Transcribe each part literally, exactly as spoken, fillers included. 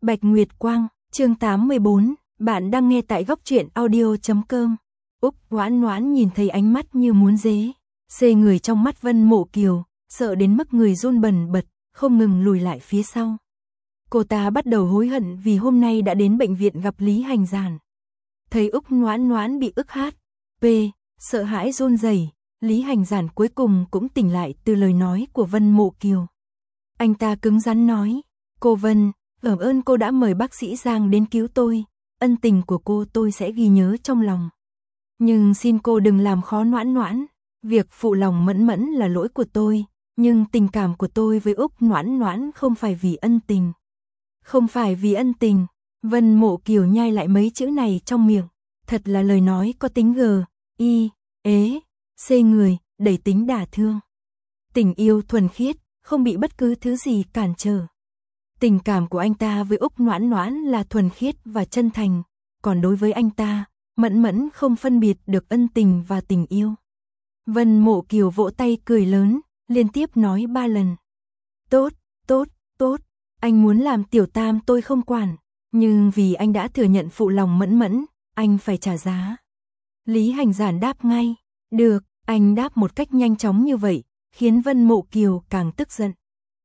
Bạch Nguyệt Quang, chương tám mươi bốn, bạn đang nghe tại góc truyện audio chấm com. Úc Ngoãn Ngoãn nhìn thấy ánh mắt như muốn dế, xê người trong mắt Vân Mộ Kiều, sợ đến mức người run bần bật, không ngừng lùi lại phía sau. Cô ta bắt đầu hối hận vì hôm nay đã đến bệnh viện gặp Lý Hành Giản. Thấy Úc Ngoãn Ngoãn bị ức hát, p, sợ hãi run rẩy, Lý Hành Giản cuối cùng cũng tỉnh lại từ lời nói của Vân Mộ Kiều. Anh ta cứng rắn nói, cô Vân, cảm ơn cô đã mời bác sĩ Giang đến cứu tôi, ân tình của cô tôi sẽ ghi nhớ trong lòng. Nhưng xin cô đừng làm khó Ngoãn Ngoãn, việc phụ lòng Mẫn Mẫn là lỗi của tôi, nhưng tình cảm của tôi với Úc Ngoãn Ngoãn không phải vì ân tình. Không phải vì ân tình, Vân Mộ Kiều nhai lại mấy chữ này trong miệng, thật là lời nói có tính gờ, y, ế, xê người, đầy tính đả thương. Tình yêu thuần khiết, không bị bất cứ thứ gì cản trở. Tình cảm của anh ta với Úc Ngoãn Ngoãn là thuần khiết và chân thành, còn đối với anh ta, Mẫn Mẫn không phân biệt được ân tình và tình yêu. Vân Mộ Kiều vỗ tay cười lớn, liên tiếp nói ba lần. Tốt, tốt, tốt, anh muốn làm tiểu tam tôi không quản, nhưng vì anh đã thừa nhận phụ lòng Mẫn Mẫn, anh phải trả giá. Lý Hành Giản đáp ngay, được, anh đáp một cách nhanh chóng như vậy, khiến Vân Mộ Kiều càng tức giận.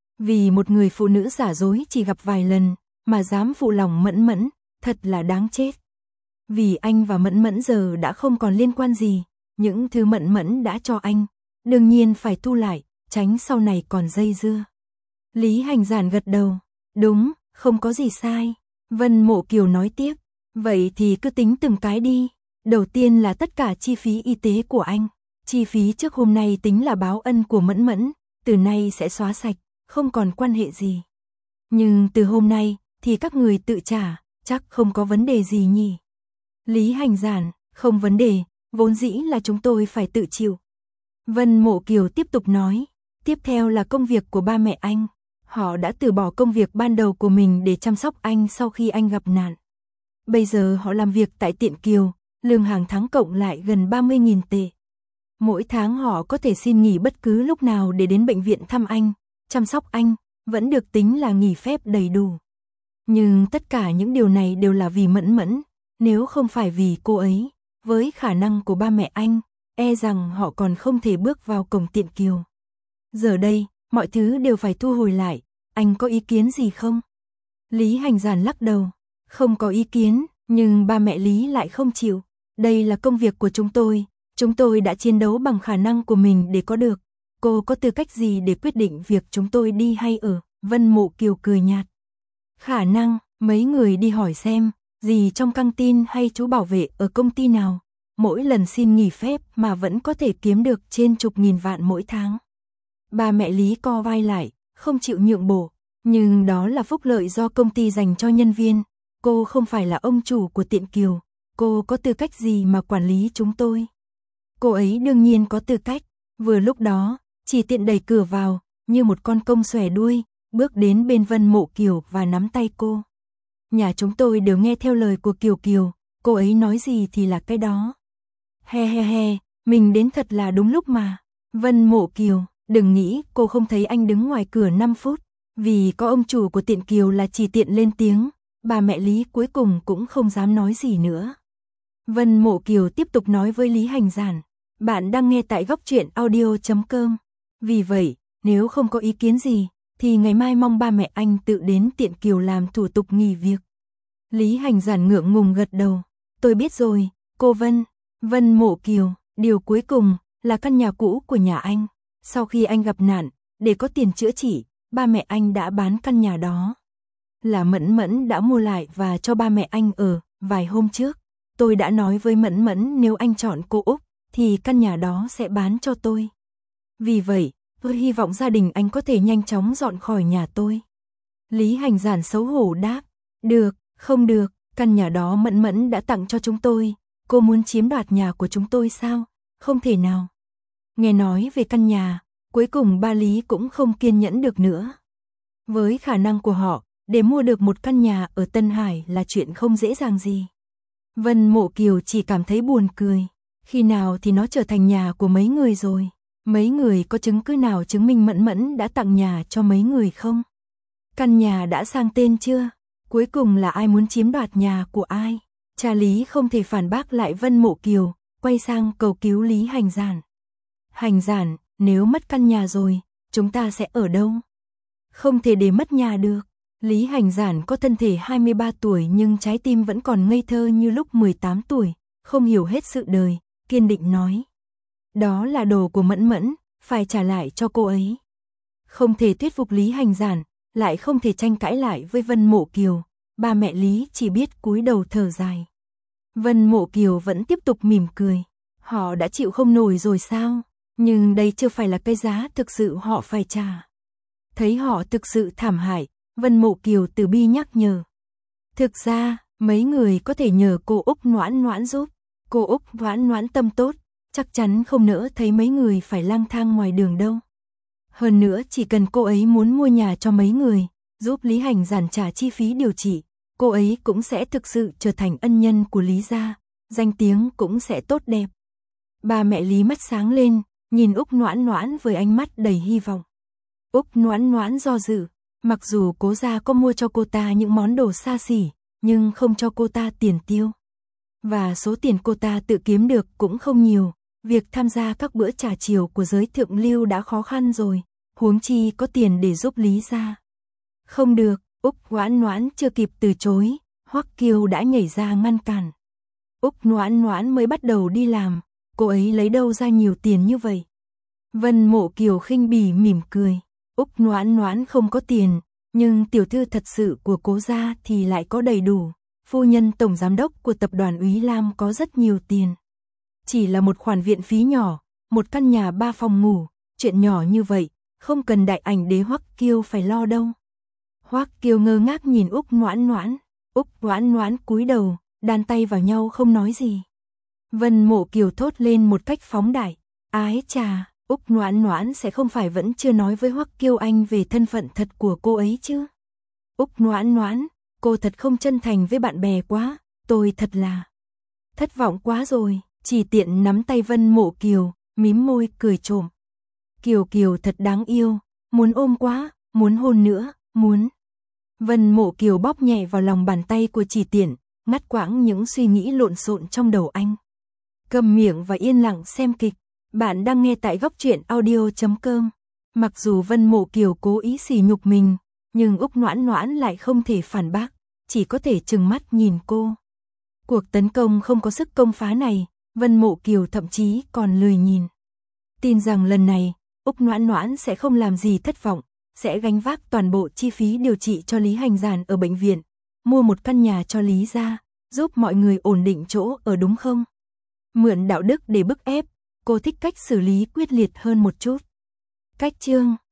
Vì một người phụ nữ giả dối chỉ gặp vài lần, mà dám phụ lòng Mẫn Mẫn, thật là đáng chết. Vì anh và Mẫn Mẫn giờ đã không còn liên quan gì, những thứ Mẫn Mẫn đã cho anh, đương nhiên phải thu lại, tránh sau này còn dây dưa. Lý Hành Giản gật đầu, đúng, không có gì sai. Vân Mộ Kiều nói tiếp, vậy thì cứ tính từng cái đi. Đầu tiên là tất cả chi phí y tế của anh, chi phí trước hôm nay tính là báo ân của Mẫn Mẫn, từ nay sẽ xóa sạch, không còn quan hệ gì. Nhưng từ hôm nay thì các người tự trả, chắc không có vấn đề gì nhỉ? Lý Hành Giản, không vấn đề, vốn dĩ là chúng tôi phải tự chịu. Vân Mộ Kiều tiếp tục nói, tiếp theo là công việc của ba mẹ anh. Họ đã từ bỏ công việc ban đầu của mình để chăm sóc anh sau khi anh gặp nạn. Bây giờ họ làm việc tại Tiện Kiều, lương hàng tháng cộng lại gần ba mươi nghìn tệ. Mỗi tháng họ có thể xin nghỉ bất cứ lúc nào để đến bệnh viện thăm anh, chăm sóc anh, vẫn được tính là nghỉ phép đầy đủ. Nhưng tất cả những điều này đều là vì Mẫn Mẫn, nếu không phải vì cô ấy, với khả năng của ba mẹ anh, e rằng họ còn không thể bước vào cổng Tiện Kiều. Giờ đây, mọi thứ đều phải thu hồi lại, anh có ý kiến gì không? Lý Hành Giản lắc đầu, không có ý kiến, nhưng ba mẹ Lý lại không chịu. Đây là công việc của chúng tôi, chúng tôi đã chiến đấu bằng khả năng của mình để có được. Cô có tư cách gì để quyết định việc chúng tôi đi hay ở? Vân Mộ Kiều cười nhạt. Khả năng, mấy người đi hỏi xem, gì trong căng tin hay chú bảo vệ ở công ty nào, mỗi lần xin nghỉ phép mà vẫn có thể kiếm được trên chục nghìn vạn mỗi tháng. Ba mẹ Lý co vai lại, không chịu nhượng bộ, nhưng đó là phúc lợi do công ty dành cho nhân viên, cô không phải là ông chủ của Tiện Kiều, cô có tư cách gì mà quản lý chúng tôi? Cô ấy đương nhiên có tư cách, vừa lúc đó, chỉ tiện đẩy cửa vào, như một con công xòe đuôi, bước đến bên Vân Mộ Kiều và nắm tay cô. Nhà chúng tôi đều nghe theo lời của Kiều Kiều, cô ấy nói gì thì là cái đó. He he he, mình đến thật là đúng lúc mà. Vân Mộ Kiều, đừng nghĩ cô không thấy anh đứng ngoài cửa năm phút, vì có ông chủ của Tiện Kiều là chỉ tiện lên tiếng, bà mẹ Lý cuối cùng cũng không dám nói gì nữa. Vân Mộ Kiều tiếp tục nói với Lý Hành Giản, bạn đang nghe tại góc truyện audio chấm com. Vì vậy, nếu không có ý kiến gì, thì ngày mai mong ba mẹ anh tự đến Tiện Kiều làm thủ tục nghỉ việc. Lý Hành Giản ngượng ngùng gật đầu, tôi biết rồi, cô Vân. Vân Mộ Kiều, điều cuối cùng là căn nhà cũ của nhà anh. Sau khi anh gặp nạn, để có tiền chữa trị, ba mẹ anh đã bán căn nhà đó. Là Mẫn Mẫn đã mua lại và cho ba mẹ anh ở. Vài hôm trước, tôi đã nói với Mẫn Mẫn nếu anh chọn cô Úc, thì căn nhà đó sẽ bán cho tôi. Vì vậy, tôi hy vọng gia đình anh có thể nhanh chóng dọn khỏi nhà tôi. Lý Hành Giản xấu hổ đáp, được, không được, căn nhà đó Mẫn Mẫn đã tặng cho chúng tôi, cô muốn chiếm đoạt nhà của chúng tôi sao? Không thể nào. Nghe nói về căn nhà, cuối cùng ba Lý cũng không kiên nhẫn được nữa. Với khả năng của họ, để mua được một căn nhà ở Tân Hải là chuyện không dễ dàng gì. Vân Mộ Kiều chỉ cảm thấy buồn cười, khi nào thì nó trở thành nhà của mấy người rồi? Mấy người có chứng cứ nào chứng minh Mẫn Mẫn đã tặng nhà cho mấy người không? Căn nhà đã sang tên chưa? Cuối cùng là ai muốn chiếm đoạt nhà của ai? Cha Lý không thể phản bác lại Vân Mộ Kiều, quay sang cầu cứu Lý Hành Giản. Hành Giản, nếu mất căn nhà rồi, chúng ta sẽ ở đâu? Không thể để mất nhà được. Lý Hành Giản có thân thể hai mươi ba tuổi nhưng trái tim vẫn còn ngây thơ như lúc mười tám tuổi, không hiểu hết sự đời, kiên định nói. Đó là đồ của Mẫn Mẫn, phải trả lại cho cô ấy. Không thể thuyết phục Lý Hành Giản, lại không thể tranh cãi lại với Vân Mộ Kiều, ba mẹ Lý chỉ biết cúi đầu thở dài. Vân Mộ Kiều vẫn tiếp tục mỉm cười. Họ đã chịu không nổi rồi sao? Nhưng đây chưa phải là cái giá thực sự họ phải trả. Thấy họ thực sự thảm hại, Vân Mộ Kiều từ bi nhắc nhở. Thực ra, mấy người có thể nhờ cô Úc Noãn Noãn giúp. Cô Úc Noãn Noãn tâm tốt, chắc chắn không nỡ thấy mấy người phải lang thang ngoài đường đâu. Hơn nữa chỉ cần cô ấy muốn mua nhà cho mấy người, giúp Lý Hành Giản trả chi phí điều trị, cô ấy cũng sẽ thực sự trở thành ân nhân của Lý gia, danh tiếng cũng sẽ tốt đẹp. Ba mẹ Lý mắt sáng lên, nhìn Úc Noãn Noãn với ánh mắt đầy hy vọng. Úc Noãn Noãn do dự, mặc dù Cố gia có mua cho cô ta những món đồ xa xỉ, nhưng không cho cô ta tiền tiêu. Và số tiền cô ta tự kiếm được cũng không nhiều, việc tham gia các bữa trà chiều của giới thượng lưu đã khó khăn rồi, huống chi có tiền để giúp Lý gia. Không được, Úc Noãn Noãn chưa kịp từ chối, Hoắc Kiêu đã nhảy ra ngăn cản. Úc Noãn Noãn mới bắt đầu đi làm, cô ấy lấy đâu ra nhiều tiền như vậy? Vân Mộ Kiều khinh bỉ mỉm cười. Úc Noãn Noãn không có tiền, nhưng tiểu thư thật sự của Cố gia thì lại có đầy đủ. Phu nhân tổng giám đốc của tập đoàn Úy Lam có rất nhiều tiền. Chỉ là một khoản viện phí nhỏ, một căn nhà ba phòng ngủ, chuyện nhỏ như vậy, không cần đại ảnh đế Hoắc Kiêu phải lo đâu. Hoắc Kiêu ngơ ngác nhìn Úc Noãn Noãn, Úc Noãn Noãn cúi đầu, đan tay vào nhau không nói gì. Vân Mộ Kiều thốt lên một cách phóng đại, ái chà, Úc Noãn Noãn sẽ không phải vẫn chưa nói với Hoắc Kiêu Anh về thân phận thật của cô ấy chứ? Úc Noãn Noãn, cô thật không chân thành với bạn bè quá, tôi thật là thất vọng quá rồi. Chỉ Tiện nắm tay Vân Mộ Kiều, mím môi cười trộm. Kiều Kiều thật đáng yêu, muốn ôm quá, muốn hôn nữa, muốn. Vân Mộ Kiều bóp nhẹ vào lòng bàn tay của Chỉ Tiện, ngắt quãng những suy nghĩ lộn xộn trong đầu anh. Cầm miệng và yên lặng xem kịch. Bạn đang nghe tại góc truyện audio chấm com. Mặc dù Vân Mộ Kiều cố ý sỉ nhục mình, nhưng Úc Noãn Noãn lại không thể phản bác, chỉ có thể trừng mắt nhìn cô. Cuộc tấn công không có sức công phá này, Vân Mộ Kiều thậm chí còn lười nhìn. Tin rằng lần này, Úc Noãn Noãn sẽ không làm gì thất vọng, sẽ gánh vác toàn bộ chi phí điều trị cho Lý Hành Giản ở bệnh viện, mua một căn nhà cho Lý gia, giúp mọi người ổn định chỗ ở đúng không? Mượn đạo đức để bức ép, cô thích cách xử lý quyết liệt hơn một chút. Cách chương